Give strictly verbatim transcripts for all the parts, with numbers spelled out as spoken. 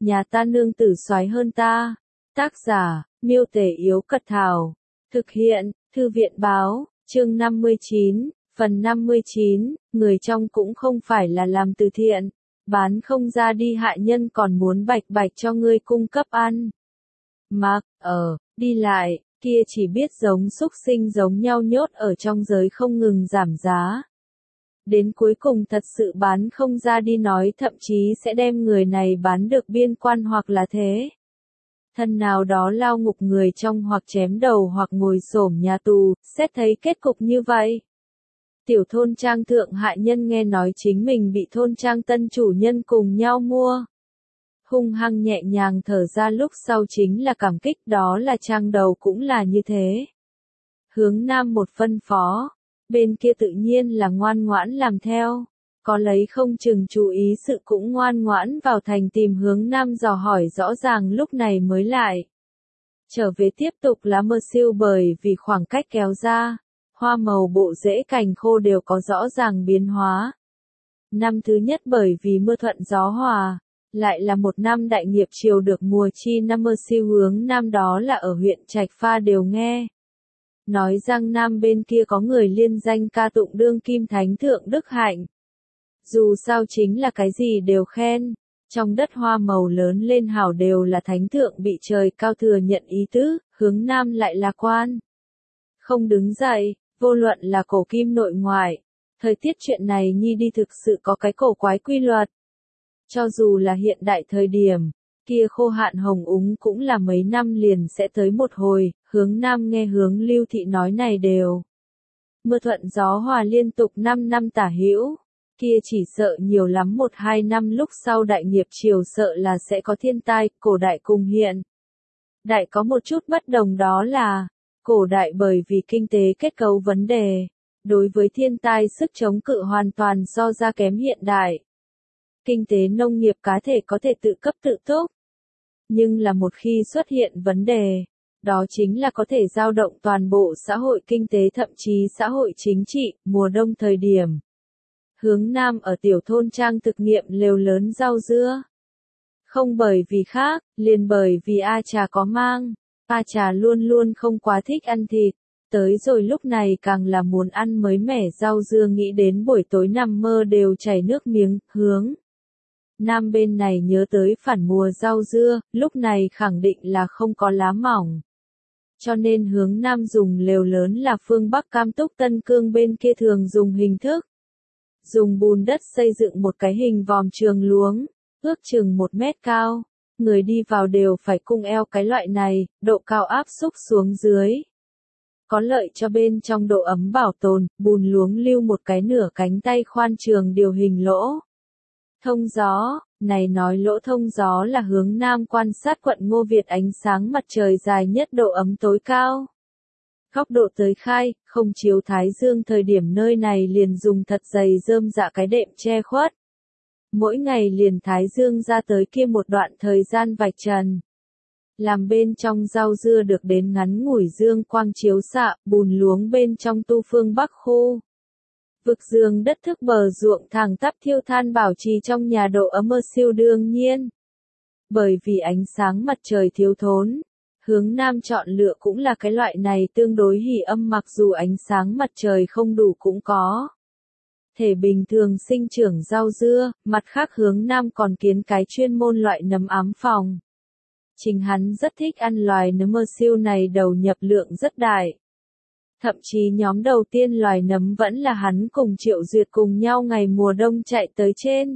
nhà ta nương tử soái hơn ta. Tác giả, Miêu Tể Yếu Cật Thảo. Thực hiện, Thư viện Báo, chương năm mươi chín, phần năm mươi chín, người trong cũng không phải là làm từ thiện, bán không ra đi hại nhân còn muốn bạch bạch cho ngươi cung cấp ăn. Mặc, ở, đi lại, kia chỉ biết giống súc sinh giống nhau nhốt ở trong giới không ngừng giảm giá. Đến cuối cùng thật sự bán không ra đi nói thậm chí sẽ đem người này bán được biên quan hoặc là thế. Thân nào đó lao ngục người trong hoặc chém đầu hoặc ngồi xổm nhà tù, xét thấy kết cục như vậy. Tiểu thôn trang thượng hại nhân nghe nói chính mình bị thôn trang tân chủ nhân cùng nhau mua. Hung hăng nhẹ nhàng thở ra lúc sau chính là cảm kích, đó là trang đầu cũng là như thế. Hướng Nam một phân phó, bên kia tự nhiên là ngoan ngoãn làm theo, có lấy không chừng chú ý sự cũng ngoan ngoãn vào thành tìm Hướng Nam dò hỏi rõ ràng lúc này mới lại. Trở về tiếp tục lá mơ siêu bởi vì khoảng cách kéo ra, hoa màu bộ rễ cành khô đều có rõ ràng biến hóa. Năm thứ nhất bởi vì mưa thuận gió hòa, lại là một năm đại nghiệp chiều được mùa chi năm mơ siêu Hướng Nam đó là ở huyện Trạch Pha đều nghe. Nói Giang Nam bên kia có người liên danh ca tụng đương kim thánh thượng đức hạnh. Dù sao chính là cái gì đều khen, trong đất hoa màu lớn lên hảo đều là thánh thượng bị trời cao thừa nhận ý tứ, Hướng Nam lại là quan. Không đứng dậy, vô luận là cổ kim nội ngoại, thời tiết chuyện này nhi đi thực sự có cái cổ quái quy luật. Cho dù là hiện đại thời điểm, kia khô hạn hồng úng cũng là mấy năm liền sẽ tới một hồi, Hướng Nam nghe Hướng Lưu Thị nói này đều. Mưa thuận gió hòa liên tục năm năm tả hữu, kia chỉ sợ nhiều lắm một hai năm lúc sau đại nghiệp chiều sợ là sẽ có thiên tai, cổ đại cùng hiện. Đại có một chút bất đồng đó là, cổ đại bởi vì kinh tế kết cấu vấn đề, đối với thiên tai sức chống cự hoàn toàn so ra kém hiện đại. Kinh tế nông nghiệp cá thể có thể tự cấp tự túc. Nhưng là một khi xuất hiện vấn đề, đó chính là có thể dao động toàn bộ xã hội kinh tế thậm chí xã hội chính trị, mùa đông thời điểm. Hướng Nam ở tiểu thôn trang thực nghiệm lều lớn rau dưa. Không bởi vì khác, liền bởi vì A Trà có mang. A Trà luôn luôn không quá thích ăn thịt. Tới rồi lúc này càng là muốn ăn mới mẻ rau dưa, nghĩ đến buổi tối nằm mơ đều chảy nước miếng. Hướng Nam bên này nhớ tới phản mùa rau dưa, lúc này khẳng định là không có lá mỏng. Cho nên Hướng Nam dùng lều lớn là phương Bắc Cam Túc Tân Cương bên kia thường dùng hình thức. Dùng bùn đất xây dựng một cái hình vòm trường luống, ước chừng một mét cao. Người đi vào đều phải cung eo cái loại này, độ cao áp xúc xuống dưới. Có lợi cho bên trong độ ấm bảo tồn, bùn luống lưu một cái nửa cánh tay khoan trường điều hình lỗ. Thông gió, này nói lỗ thông gió là Hướng Nam quan sát quận Ngô Việt ánh sáng mặt trời dài nhất độ ấm tối cao. Góc độ tới khai, không chiếu thái dương thời điểm nơi này liền dùng thật dày rơm dạ cái đệm che khuất. Mỗi ngày liền thái dương ra tới kia một đoạn thời gian vạch trần. Làm bên trong rau dưa được đến ngắn ngủi dương quang chiếu xạ, bùn luống bên trong tu phương Bắc khu. Vực dương đất thức bờ ruộng thẳng tắp thiêu than bảo trì trong nhà độ ấm mơ siêu đương nhiên. Bởi vì ánh sáng mặt trời thiếu thốn, Hướng Nam chọn lựa cũng là cái loại này tương đối hỉ âm, mặc dù ánh sáng mặt trời không đủ cũng có thể bình thường sinh trưởng rau dưa, mặt khác Hướng Nam còn kiến cái chuyên môn loại nấm ám phòng. Chính hắn rất thích ăn loài nấm mơ siêu này, đầu nhập lượng rất đại. Thậm chí nhóm đầu tiên loài nấm vẫn là hắn cùng Triệu Duyệt cùng nhau ngày mùa đông chạy tới trên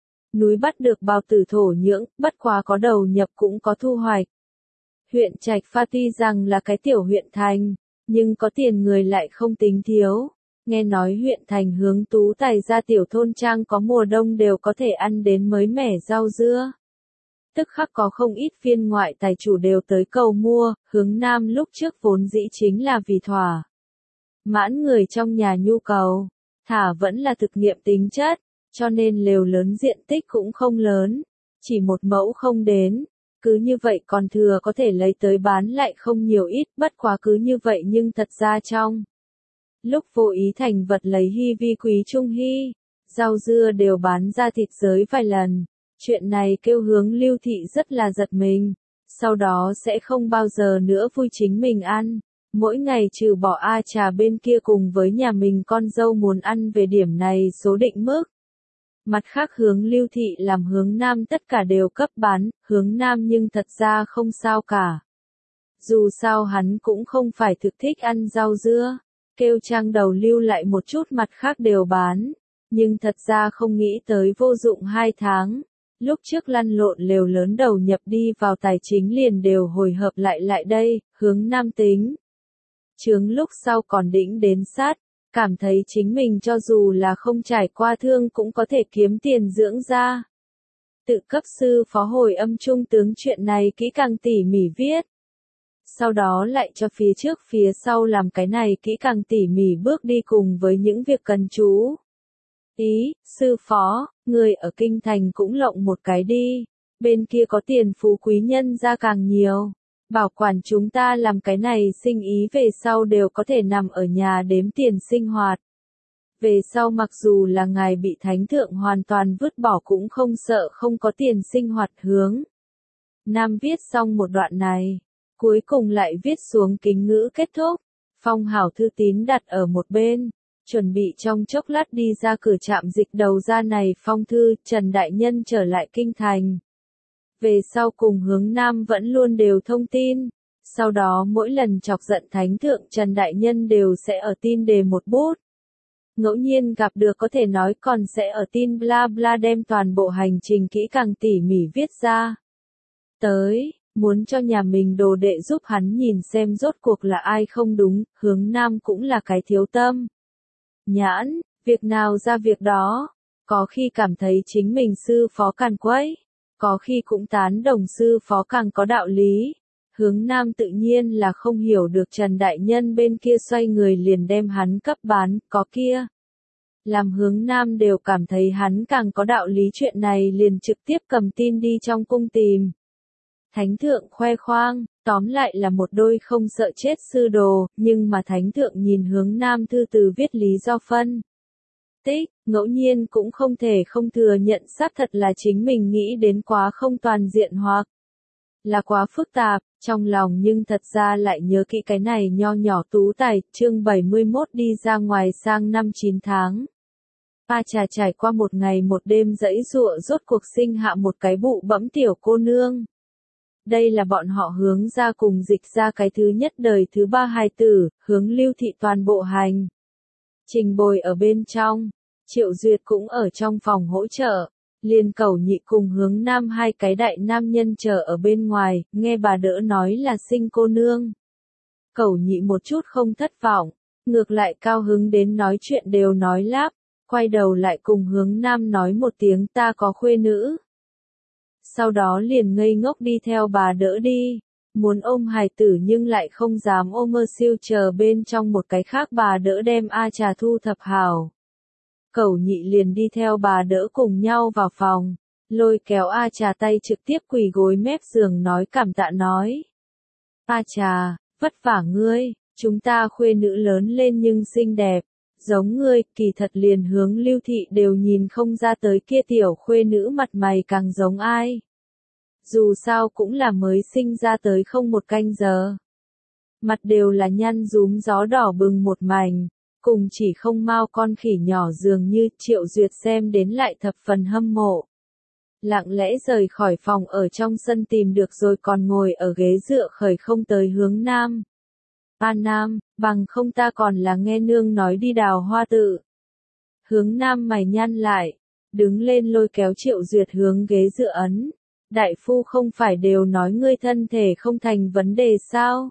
núi bắt được bào tử thổ nhưỡng, bất quá có đầu nhập cũng có thu hoạch. Huyện Trạch Pha tuy rằng là cái tiểu huyện thành, nhưng có tiền người lại không tính thiếu. Nghe nói huyện thành Hướng Tú Tài ra tiểu thôn trang có mùa đông đều có thể ăn đến mới mẻ rau dưa. Tức khắc có không ít phiên ngoại tài chủ đều tới cầu mua. Hướng Nam lúc trước vốn dĩ chính là vì thỏa mãn người trong nhà nhu cầu, thả vẫn là thực nghiệm tính chất, cho nên lều lớn diện tích cũng không lớn, chỉ một mẫu không đến. Cứ như vậy còn thừa có thể lấy tới bán lại không nhiều ít, bất quá cứ như vậy nhưng thật ra trong lúc vô ý thành vật lấy hy vi quý trung hy, rau dưa đều bán ra thịt giới vài lần. Chuyện này kêu Hướng Lưu Thị rất là giật mình, sau đó sẽ không bao giờ nữa vui chính mình ăn. Mỗi ngày trừ bỏ A Trà bên kia cùng với nhà mình con dâu muốn ăn về điểm này số định mức. Mặt khác Hướng Lưu Thị làm Hướng Nam tất cả đều cấp bán, Hướng Nam nhưng thật ra không sao cả. Dù sao hắn cũng không phải thực thích ăn rau dưa, kêu trang đầu lưu lại một chút mặt khác đều bán, nhưng thật ra không nghĩ tới vô dụng hai tháng. Lúc trước lăn lộn lều lớn đầu nhập đi vào tài chính liền đều hồi hợp lại lại đây, Hướng Nam tính. Chướng lúc sau còn đĩnh đến sát, cảm thấy chính mình cho dù là không trải qua thương cũng có thể kiếm tiền dưỡng ra. Tự cấp sư phó hồi âm trung tướng chuyện này kỹ càng tỉ mỉ viết. Sau đó lại cho phía trước phía sau làm cái này kỹ càng tỉ mỉ bước đi cùng với những việc cần chú ý. Sư phó, người ở kinh thành cũng lộng một cái đi, bên kia có tiền phú quý nhân ra càng nhiều. Bảo quản chúng ta làm cái này sinh ý về sau đều có thể nằm ở nhà đếm tiền sinh hoạt. Về sau mặc dù là ngài bị thánh thượng hoàn toàn vứt bỏ cũng không sợ không có tiền sinh hoạt. Hướng Nam viết xong một đoạn này, cuối cùng lại viết xuống kính ngữ kết thúc. Phong hảo thư tín đặt ở một bên, chuẩn bị trong chốc lát đi ra cửa trạm dịch đầu ra này phong thư. Trần Đại Nhân trở lại kinh thành. Về sau cùng Hướng Nam vẫn luôn đều thông tin, sau đó mỗi lần chọc giận thánh thượng Trần Đại Nhân đều sẽ ở tin đề một bút. Ngẫu nhiên gặp được có thể nói còn sẽ ở tin bla bla đem toàn bộ hành trình kỹ càng tỉ mỉ viết ra. Tới, muốn cho nhà mình đồ đệ giúp hắn nhìn xem rốt cuộc là ai không đúng. Hướng Nam cũng là cái thiếu tâm nhãn, việc nào ra việc đó, có khi cảm thấy chính mình sư phó càn quấy, có khi cũng tán đồng sư phó càng có đạo lý. Hướng Nam tự nhiên là không hiểu được Trần Đại Nhân bên kia xoay người liền đem hắn cấp bán, có kia. Làm Hướng Nam đều cảm thấy hắn càng có đạo lý, chuyện này liền trực tiếp cầm tin đi trong cung tìm. Thánh thượng khoe khoang, tóm lại là một đôi không sợ chết sư đồ, nhưng mà thánh thượng nhìn Hướng Nam thư từ viết lý do phân tích, ngẫu nhiên cũng không thể không thừa nhận xác thật là chính mình nghĩ đến quá không toàn diện hoặc là quá phức tạp, trong lòng nhưng thật ra lại nhớ kỹ cái này nho nhỏ tú tài. Chương bảy mươi mốt đi ra ngoài sang năm chín tháng. A Trà trải qua một ngày một đêm dẫy dụa rốt cuộc sinh hạ một cái bụ bẫm tiểu cô nương. Đây là bọn họ Hướng ra cùng dịch ra cái thứ nhất đời thứ ba hài tử. Hướng Lưu Thị toàn bộ hành trình bồi ở bên trong, Triệu Duyệt cũng ở trong phòng hỗ trợ, liền Cẩu Nhị cùng Hướng Nam hai cái đại nam nhân chờ ở bên ngoài, nghe bà đỡ nói là sinh cô nương. Cẩu Nhị một chút không thất vọng, ngược lại cao hứng đến nói chuyện đều nói lắp, quay đầu lại cùng Hướng Nam nói một tiếng ta có khuê nữ. Sau đó liền ngây ngốc đi theo bà đỡ đi, muốn ôm hài tử nhưng lại không dám ôm, mơ siêu chờ bên trong một cái khác bà đỡ đem A Trà thu thập hảo. Cẩu Nhị liền đi theo bà đỡ cùng nhau vào phòng, lôi kéo A Trà tay trực tiếp quỳ gối mép giường nói cảm tạ nói. A Trà, vất vả ngươi, chúng ta khuê nữ lớn lên nhưng xinh đẹp, giống ngươi, kỳ thật liền Hướng Lưu Thị đều nhìn không ra tới kia tiểu khuê nữ mặt mày càng giống ai. Dù sao cũng là mới sinh ra tới không một canh giờ. Mặt đều là nhăn rúm gió đỏ bừng một mảnh, cùng chỉ không mau con khỉ nhỏ dường như. Triệu Duyệt xem đến lại thập phần hâm mộ. Lặng lẽ rời khỏi phòng ở trong sân tìm được rồi còn ngồi ở ghế dựa khởi không tới Hướng Nam. A Nam, bằng không ta còn là nghe nương nói đi đào hoa tự. Hướng Nam mày nhăn lại, đứng lên lôi kéo Triệu Duyệt hướng ghế dựa ấn. Đại phu không phải đều nói ngươi thân thể không thành vấn đề sao?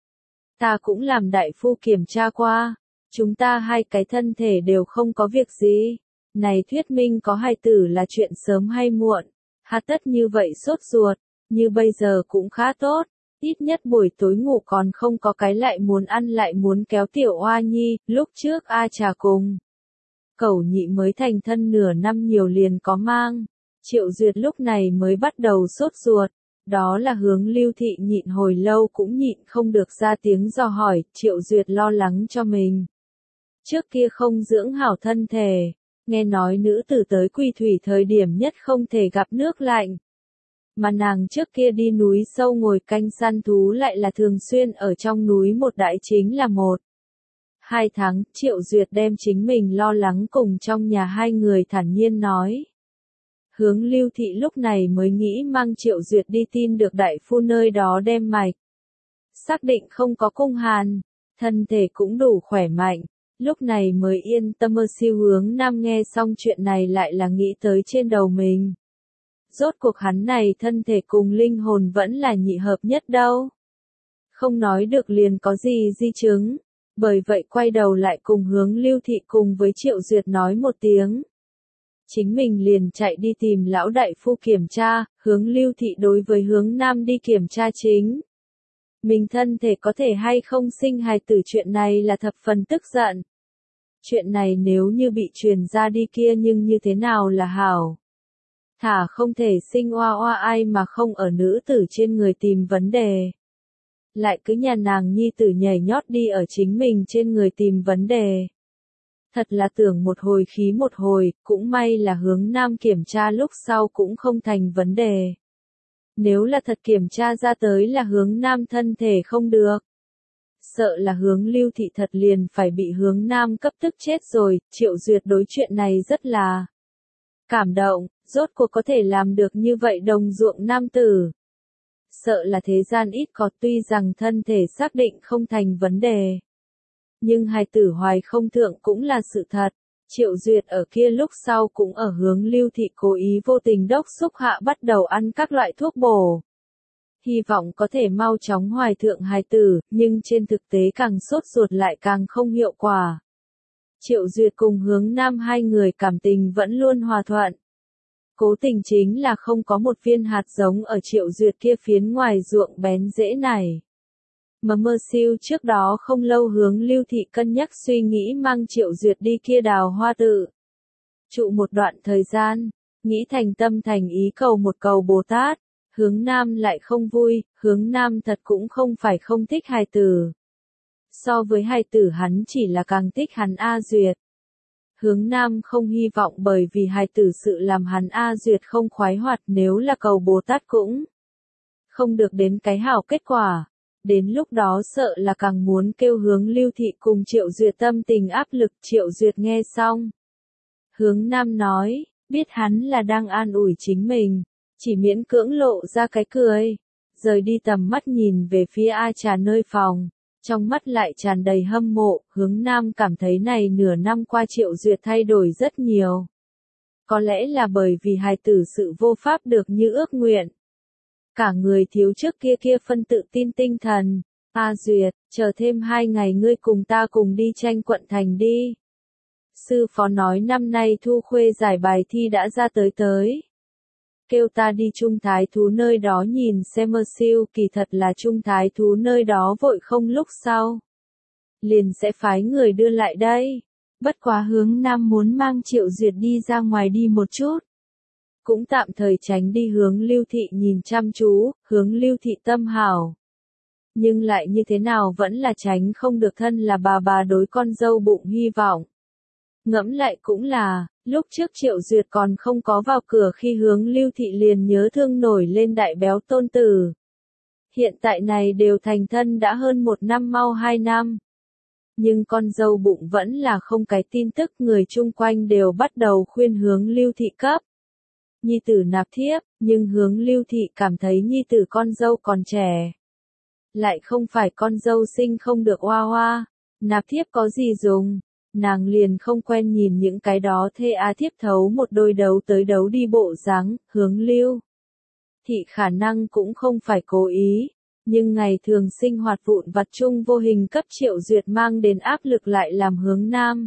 Ta cũng làm đại phu kiểm tra qua, chúng ta hai cái thân thể đều không có việc gì. Này thuyết minh có hài tử là chuyện sớm hay muộn, hà tất như vậy sốt ruột, như bây giờ cũng khá tốt. Ít nhất buổi tối ngủ còn không có cái lại muốn ăn lại muốn kéo tiểu oa nhi. Lúc trước A Trà cùng Cẩu Nhị mới thành thân nửa năm nhiều liền có mang. Triệu Duyệt lúc này mới bắt đầu sốt ruột. Đó là Hướng Lưu Thị nhịn hồi lâu cũng nhịn không được ra tiếng dò hỏi. Triệu Duyệt lo lắng cho mình. Trước kia không dưỡng hảo thân thể, Nghe nói nữ tử tới Quỳ Thủy thời điểm nhất không thể gặp nước lạnh. Mà nàng trước kia đi núi sâu ngồi canh săn thú lại là thường xuyên ở trong núi một đại chính là một. Hai tháng, Triệu Duyệt đem chính mình lo lắng cùng trong nhà hai người thản nhiên nói. Hướng Lưu Thị lúc này mới nghĩ mang Triệu Duyệt đi tin được đại phu nơi đó đem mạch. Xác định không có cung hàn, thân thể cũng đủ khỏe mạnh, lúc này mới yên tâm. Mơ Siêu Hướng Nam nghe xong chuyện này lại là nghĩ tới trên đầu mình. Rốt cuộc hắn này thân thể cùng linh hồn vẫn là nhị hợp nhất đâu. Không nói được liền có gì di chứng, bởi vậy quay đầu lại cùng Hướng Lưu Thị cùng với Triệu Duyệt nói một tiếng. Chính mình liền chạy đi tìm lão đại phu kiểm tra, Hướng Lưu Thị đối với Hướng Nam đi kiểm tra chính. Mình thân thể có thể hay không sinh hài tử chuyện này là thập phần tức giận. Chuyện này nếu như bị truyền ra đi kia nhưng như thế nào là hảo. Thả không thể sinh oa oa ai mà không ở nữ tử trên người tìm vấn đề. Lại cứ nhà nàng nhi tử nhảy nhót đi ở chính mình trên người tìm vấn đề. Thật là tưởng một hồi khí một hồi, cũng may là Hướng Nam kiểm tra lúc sau cũng không thành vấn đề. Nếu là thật kiểm tra ra tới là Hướng Nam thân thể không được. Sợ là Hướng Lưu Thị thật liền phải bị Hướng Nam cấp tức chết rồi. Triệu Duyệt đối chuyện này rất là cảm động, rốt cuộc có thể làm được như vậy đồng ruộng nam tử. Sợ là thế gian ít có, tuy rằng thân thể xác định không thành vấn đề. Nhưng hài tử hoài không thượng cũng là sự thật. Triệu Duyệt ở kia lúc sau cũng ở Hướng Lưu Thị cố ý vô tình đốc xúc hạ bắt đầu ăn các loại thuốc bổ. Hy vọng có thể mau chóng hoài thượng hài tử, nhưng trên thực tế càng sốt ruột lại càng không hiệu quả. Triệu Duyệt cùng Hướng Nam hai người cảm tình vẫn luôn hòa thuận. Cố tình chính là không có một viên hạt giống ở Triệu Duyệt kia phiến ngoài ruộng bén rễ này. Mà Mơ Siêu trước đó không lâu Hướng Lưu Thị cân nhắc suy nghĩ mang Triệu Duyệt đi kia Đào Hoa Tự. Trụ một đoạn thời gian, nghĩ thành tâm thành ý cầu một cầu Bồ Tát. Hướng Nam lại không vui, Hướng Nam thật cũng không phải không thích hài tử. So với hài tử hắn chỉ là càng thích hắn A Duyệt. Hướng Nam không hy vọng bởi vì hài tử sự làm hắn A Duyệt không khoái hoạt, nếu là cầu Bồ Tát cũng không được đến cái hảo kết quả. Đến lúc đó sợ là càng muốn kêu Hướng Lưu Thị cùng Triệu Duyệt tâm tình áp lực. Triệu Duyệt nghe xong. Hướng Nam nói, biết hắn là đang an ủi chính mình, chỉ miễn cưỡng lộ ra cái cười. Rời đi tầm mắt nhìn về phía A Trà nơi phòng, trong mắt lại tràn đầy hâm mộ. Hướng Nam cảm thấy này nửa năm qua Triệu Duyệt thay đổi rất nhiều. Có lẽ là bởi vì hài tử sự vô pháp được như ước nguyện. Cả người thiếu trước kia kia phân tự tin tinh thần. A Duyệt, chờ thêm hai ngày ngươi cùng ta cùng đi tranh quận thành đi. Sư phó nói năm nay thu khuê giải bài thi đã ra tới tới. Kêu ta đi Trung Thái Thú nơi đó nhìn xem. Mơ Siêu kỳ thật là Trung Thái Thú nơi đó vội không lúc sau. Liền sẽ phái người đưa lại đây. Bất quá Hướng Nam muốn mang Triệu Duyệt đi ra ngoài đi một chút. Cũng tạm thời tránh đi Hướng Lưu Thị nhìn chăm chú, Hướng Lưu Thị tâm hảo. Nhưng lại như thế nào vẫn là tránh không được thân là bà bà đối con dâu bụng hy vọng. Ngẫm lại cũng là, lúc trước Triệu Duyệt còn không có vào cửa khi Hướng Lưu Thị liền nhớ thương nổi lên đại béo tôn tử. Hiện tại này đều thành thân đã hơn một năm mau hai năm. Nhưng con dâu bụng vẫn là không cái tin tức, người chung quanh đều bắt đầu khuyên Hướng Lưu Thị cấp. Nhi tử nạp thiếp, nhưng Hướng Lưu Thị cảm thấy nhi tử con dâu còn trẻ. Lại không phải con dâu sinh không được oa oa, nạp thiếp có gì dùng, nàng liền không quen nhìn những cái đó thê á thiếp thấu một đôi đấu tới đấu đi bộ dáng. Hướng Lưu Thị khả năng cũng không phải cố ý, nhưng ngày thường sinh hoạt vụn vặt chung vô hình cấp Triệu Duyệt mang đến áp lực lại làm Hướng Nam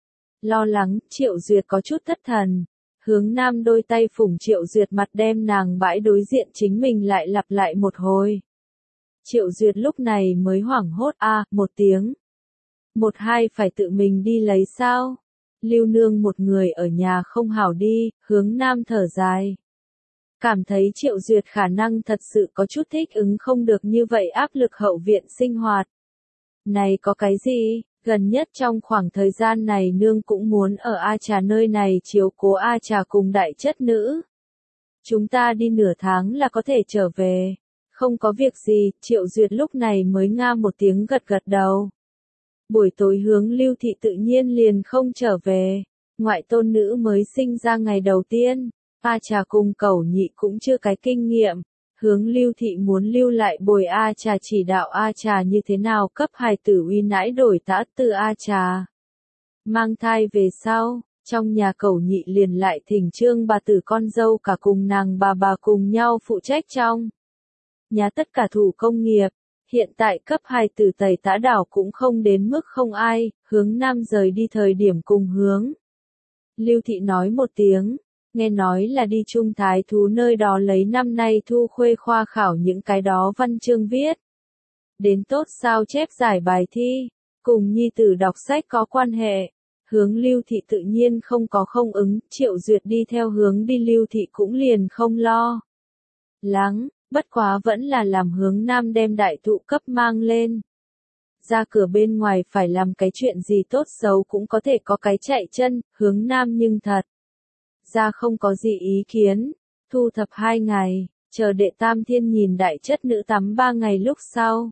lo lắng. Triệu Duyệt có chút thất thần. Hướng Nam đôi tay phủng Triệu Duyệt mặt đem nàng bãi đối diện chính mình lại lặp lại một hồi. Triệu Duyệt lúc này mới hoảng hốt a à, một tiếng. Một hai phải tự mình đi lấy sao? Lưu nương một người ở nhà không hảo đi. Hướng Nam thở dài. Cảm thấy Triệu Duyệt khả năng thật sự có chút thích ứng không được như vậy áp lực hậu viện sinh hoạt. Này có cái gì? Gần nhất trong khoảng thời gian này nương cũng muốn ở A Trà nơi này chiếu cố A Trà cùng đại chất nữ. Chúng ta đi nửa tháng là có thể trở về. Không có việc gì, Triệu Duyệt lúc này mới nga một tiếng gật gật đầu. Buổi tối hướng Lưu Thị tự nhiên liền không trở về. Ngoại tôn nữ mới sinh ra ngày đầu tiên. A Trà cùng Cẩu Nhị cũng chưa cái kinh nghiệm. Hướng Lưu Thị muốn lưu lại bồi A Trà chỉ đạo A Trà như thế nào cấp hài tử uy nãi đổi tã từ A Trà. Mang thai về sau, trong nhà Cẩu Nhị liền lại thỉnh Trương bà tử con dâu cả cùng nàng bà bà cùng nhau phụ trách trong nhà tất cả thủ công nghiệp. Hiện tại cấp hài tử tẩy tã đảo cũng không đến mức không ai, Hướng Nam rời đi thời điểm cùng Hướng Lưu Thị nói một tiếng. Nghe nói là đi Trung Thái Thú nơi đó lấy năm nay thu khuê khoa khảo những cái đó văn chương viết. Đến tốt sao chép giải bài thi, cùng nhi tử đọc sách có quan hệ. Hướng Lưu Thị tự nhiên không có không ứng, Triệu Duyệt đi theo hướng đi Lưu Thị cũng liền không lo lắng, bất quá vẫn là làm Hướng Nam đem đại thụ cấp mang lên. Ra cửa bên ngoài phải làm cái chuyện gì tốt xấu cũng có thể có cái chạy chân, Hướng Nam nhưng thật ra không có gì ý kiến, thu thập hai ngày, chờ đệ tam thiên nhìn đại chất nữ tắm ba ngày lúc sau.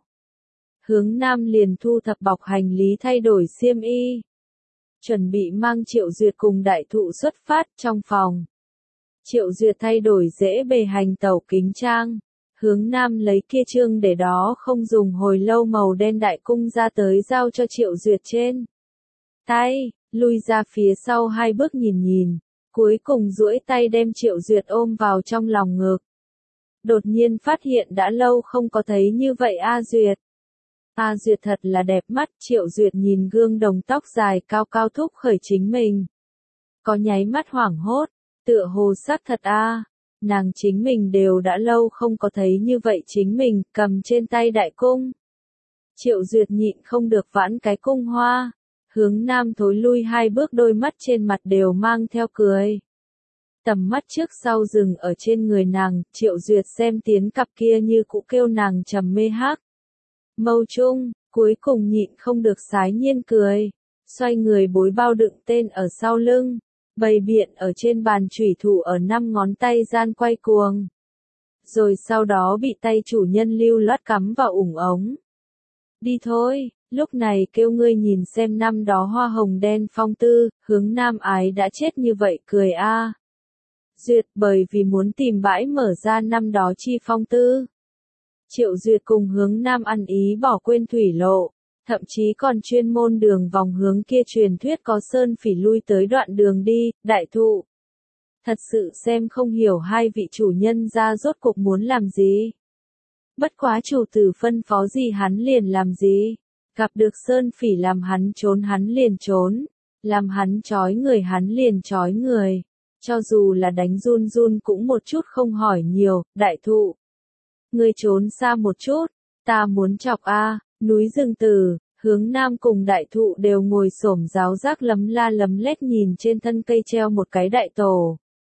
Hướng Nam liền thu thập bọc hành lý thay đổi xiêm y. Chuẩn bị mang Triệu Duyệt cùng đại thụ xuất phát trong phòng. Triệu Duyệt thay đổi dễ bề hành tẩu kính trang. Hướng Nam lấy kia trương để đó không dùng hồi lâu màu đen đại cung ra tới giao cho Triệu Duyệt trên tay, lui ra phía sau hai bước nhìn nhìn. Cuối cùng duỗi tay đem Triệu Duyệt ôm vào trong lòng ngực. Đột nhiên phát hiện đã lâu không có thấy như vậy A Duyệt. A Duyệt thật là đẹp mắt, Triệu Duyệt nhìn gương đồng tóc dài cao cao thúc khởi chính mình. Có nháy mắt hoảng hốt, tựa hồ sắc thật a, nàng chính mình đều đã lâu không có thấy như vậy chính mình, cầm trên tay đại cung. Triệu Duyệt nhịn không được vãn cái cung hoa. Hướng Nam thối lui hai bước, đôi mắt trên mặt đều mang theo cười. Tầm mắt trước sau dừng ở trên người nàng, Triệu Duyệt xem tiến cặp kia như cũ kêu nàng trầm mê hắc mâu chung, cuối cùng nhịn không được sái nhiên cười. Xoay người bối bao đựng tên ở sau lưng, bày biện ở trên bàn chủy thủ ở năm ngón tay gian quay cuồng. Rồi sau đó bị tay chủ nhân lưu loát cắm vào ủng ống. Đi thôi. Lúc này kêu ngươi nhìn xem năm đó hoa hồng đen phong tư, Hướng Nam ái đã chết như vậy cười a. À. Duyệt bởi vì muốn tìm bãi mở ra năm đó chi phong tư. Triệu Duyệt cùng Hướng Nam ăn ý bỏ quên thủy lộ, thậm chí còn chuyên môn đường vòng hướng kia truyền thuyết có sơn phỉ lui tới đoạn đường đi, đại thụ. Thật sự xem không hiểu hai vị chủ nhân ra rốt cuộc muốn làm gì. Bất quá chủ tử phân phó gì hắn liền làm gì. Gặp được sơn phỉ làm hắn trốn hắn liền trốn, làm hắn trói người hắn liền trói người, cho dù là đánh run run cũng một chút không hỏi nhiều, đại thụ. Ngươi trốn xa một chút, ta muốn chọc a, núi rừng tử, Hướng Nam cùng đại thụ đều ngồi xổm giáo giác lấm la lấm lét nhìn trên thân cây treo một cái đại tổ.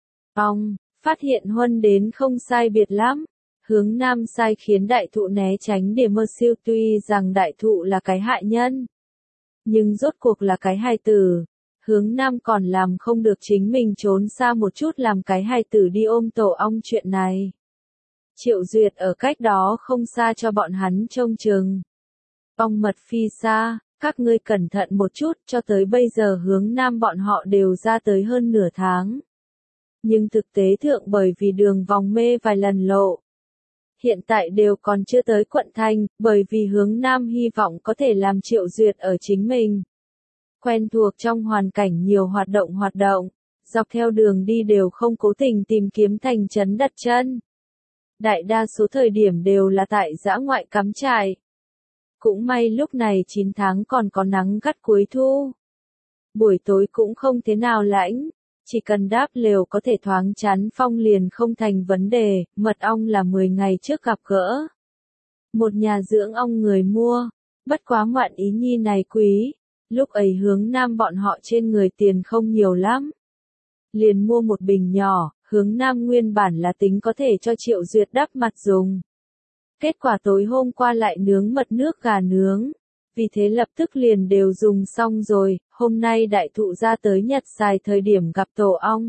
Ong, phát hiện huân đến không sai biệt lắm. Hướng Nam sai khiến đại thụ né tránh để mơ siêu, tuy rằng đại thụ là cái hại nhân, nhưng rốt cuộc là cái hài tử. Hướng Nam còn làm không được chính mình trốn xa một chút làm cái hài tử đi ôm tổ ong chuyện này. Triệu Duyệt ở cách đó không xa cho bọn hắn trông chừng. Ong mật phi xa, các ngươi cẩn thận một chút, cho tới bây giờ Hướng Nam bọn họ đều ra tới hơn nửa tháng. Nhưng thực tế thượng bởi vì đường vòng mê vài lần lộ. Hiện tại đều còn chưa tới quận thành, bởi vì Hướng Nam hy vọng có thể làm Triệu Duyệt ở chính mình. Quen thuộc trong hoàn cảnh nhiều hoạt động hoạt động, dọc theo đường đi đều không cố tình tìm kiếm thành trấn đặt chân. Đại đa số thời điểm đều là tại dã ngoại cắm trại. Cũng may lúc này chín tháng còn có nắng gắt cuối thu. Buổi tối cũng không thế nào lạnh. Chỉ cần đáp lều có thể thoáng chắn phong liền không thành vấn đề, mật ong là mười ngày trước gặp gỡ. Một nhà dưỡng ong người mua, bất quá ngoạn ý nhi này quý, lúc ấy Hướng Nam bọn họ trên người tiền không nhiều lắm. Liền mua một bình nhỏ, Hướng Nam nguyên bản là tính có thể cho Triệu Duyệt đắp mặt dùng. Kết quả tối hôm qua lại nướng mật nước gà nướng. Vì thế lập tức liền đều dùng xong rồi, hôm nay đại thụ ra tới nhặt xài thời điểm gặp tổ ong.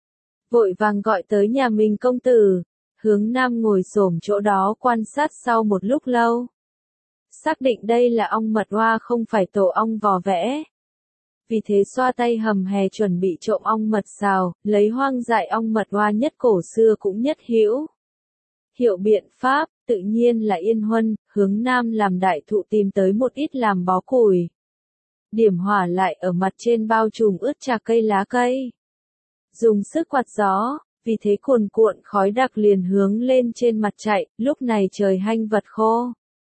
Vội vàng gọi tới nhà mình công tử, Hướng Nam ngồi xổm chỗ đó quan sát sau một lúc lâu. Xác định đây là ong mật hoa không phải tổ ong vò vẽ. Vì thế xoa tay hầm hè chuẩn bị trộm ong mật xào, lấy hoang dại ong mật hoa nhất cổ xưa cũng nhất hữu. Hiệu biện pháp, tự nhiên là Yên Huân, Hướng Nam làm đại thụ tìm tới một ít làm bó củi. Điểm hỏa lại ở mặt trên bao trùm ướt chà cây lá cây. Dùng sức quạt gió, vì thế cuồn cuộn khói đặc liền hướng lên trên mặt chạy, lúc này trời hanh vật khô.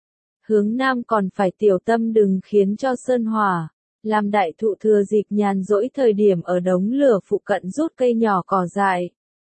Hướng Nam còn phải tiểu tâm đừng khiến cho sơn hỏa, làm đại thụ thừa dịp nhàn rỗi thời điểm ở đống lửa phụ cận rút cây nhỏ cỏ dại.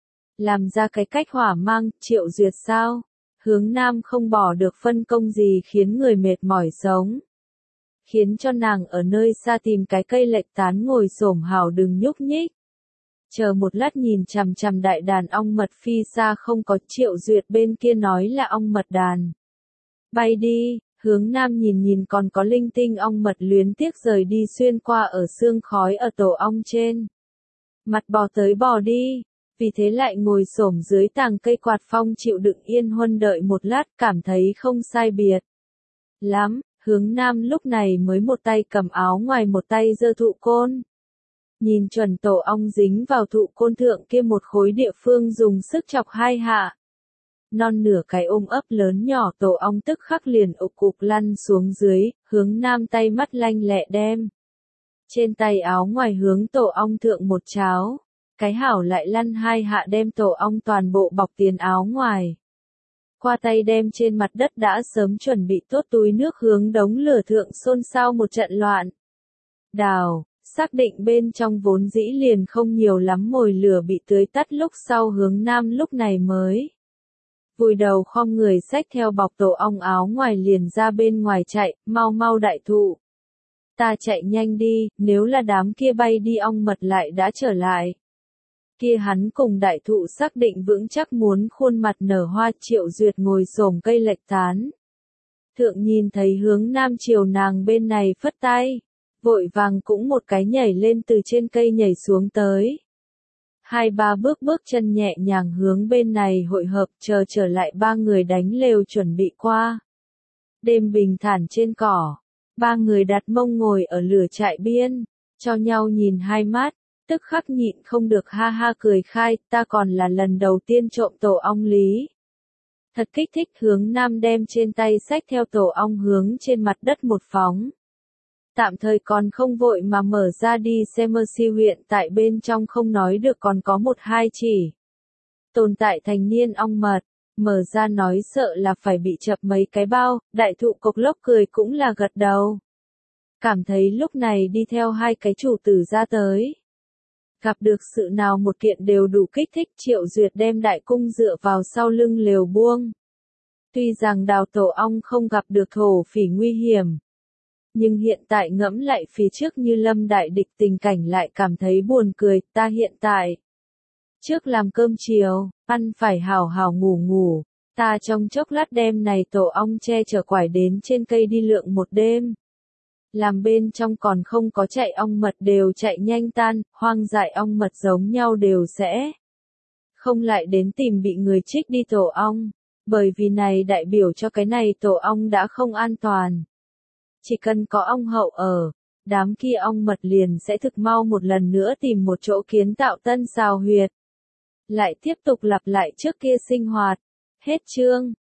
Làm ra cái cách hỏa mang, Triệu Duyệt sao? Hướng Nam không bỏ được phân công gì khiến người mệt mỏi sống. Khiến cho nàng ở nơi xa tìm cái cây lệch tán ngồi xổm hào đừng nhúc nhích. Chờ một lát nhìn chằm chằm đại đàn ong mật phi xa không có, Triệu Duyệt bên kia nói là ong mật đàn. Bay đi, Hướng Nam nhìn nhìn còn có linh tinh ong mật luyến tiếc rời đi xuyên qua ở sương khói ở tổ ong trên. Mặt bò tới bò đi, vì thế lại ngồi xổm dưới tàng cây quạt phong chịu đựng Yên Huân đợi một lát cảm thấy không sai biệt lắm, Hướng Nam lúc này mới một tay cầm áo ngoài một tay giơ thụ côn. Nhìn chuẩn tổ ong dính vào thụ côn thượng kia một khối địa phương dùng sức chọc hai hạ. Non nửa cái ôm ấp lớn nhỏ tổ ong tức khắc liền ục cục lăn xuống dưới, Hướng Nam tay mắt lanh lẹ đem. Trên tay áo ngoài hướng tổ ong thượng một cháo, cái hảo lại lăn hai hạ đem tổ ong toàn bộ bọc tiền áo ngoài. Qua tay đem trên mặt đất đã sớm chuẩn bị tốt túi nước hướng đống lửa thượng xôn xao một trận loạn. Đào, xác định bên trong vốn dĩ liền không nhiều lắm mồi lửa bị tưới tắt lúc sau Hướng Nam lúc này mới. Vùi đầu khom người xách theo bọc tổ ong áo ngoài liền ra bên ngoài chạy, mau mau đại thụ. Ta chạy nhanh đi, nếu là đám kia bay đi ong mật lại đã trở lại. Kia hắn cùng đại thụ xác định vững chắc muốn khuôn mặt nở hoa, Triệu Duyệt ngồi xổm cây lệch tán. Thượng nhìn thấy Hướng Nam chiều nàng bên này phất tay, vội vàng cũng một cái nhảy lên từ trên cây nhảy xuống tới. Hai ba bước bước chân nhẹ nhàng hướng bên này hội hợp, chờ trở lại ba người đánh lều chuẩn bị qua. Đêm bình thản trên cỏ, ba người đặt mông ngồi ở lửa trại biên, cho nhau nhìn hai mắt, tức khắc nhịn không được ha ha cười khai, ta còn là lần đầu tiên trộm tổ ong lý. Thật kích thích, Hướng Nam đem trên tay xách theo tổ ong hướng trên mặt đất một phóng. Tạm thời còn không vội mà mở ra đi xem Mercy huyện tại bên trong không nói được còn có một hai chỉ. Tồn tại thành niên ong mật, mở ra nói sợ là phải bị chập mấy cái bao, đại thụ cộc lốc cười cũng là gật đầu. Cảm thấy lúc này đi theo hai cái chủ tử ra tới. Gặp được sự nào một kiện đều đủ kích thích, Triệu Duyệt đem đại cung dựa vào sau lưng lều buông. Tuy rằng đào tổ ong không gặp được thổ phỉ nguy hiểm. Nhưng hiện tại ngẫm lại phía trước như lâm đại địch tình cảnh lại cảm thấy buồn cười, ta hiện tại. Trước làm cơm chiều, ăn phải hào hào ngủ ngủ, ta trong chốc lát đêm này tổ ong che chở quải đến trên cây đi lượng một đêm. Làm bên trong còn không có chạy ong mật đều chạy nhanh tan, hoang dại ong mật giống nhau đều sẽ. Không lại đến tìm bị người trích đi tổ ong, bởi vì này đại biểu cho cái này tổ ong đã không an toàn. Chỉ cần có ong hậu ở, đám kia ong mật liền sẽ thực mau một lần nữa tìm một chỗ kiến tạo tân xào huyệt. Lại tiếp tục lặp lại trước kia sinh hoạt. Hết chương.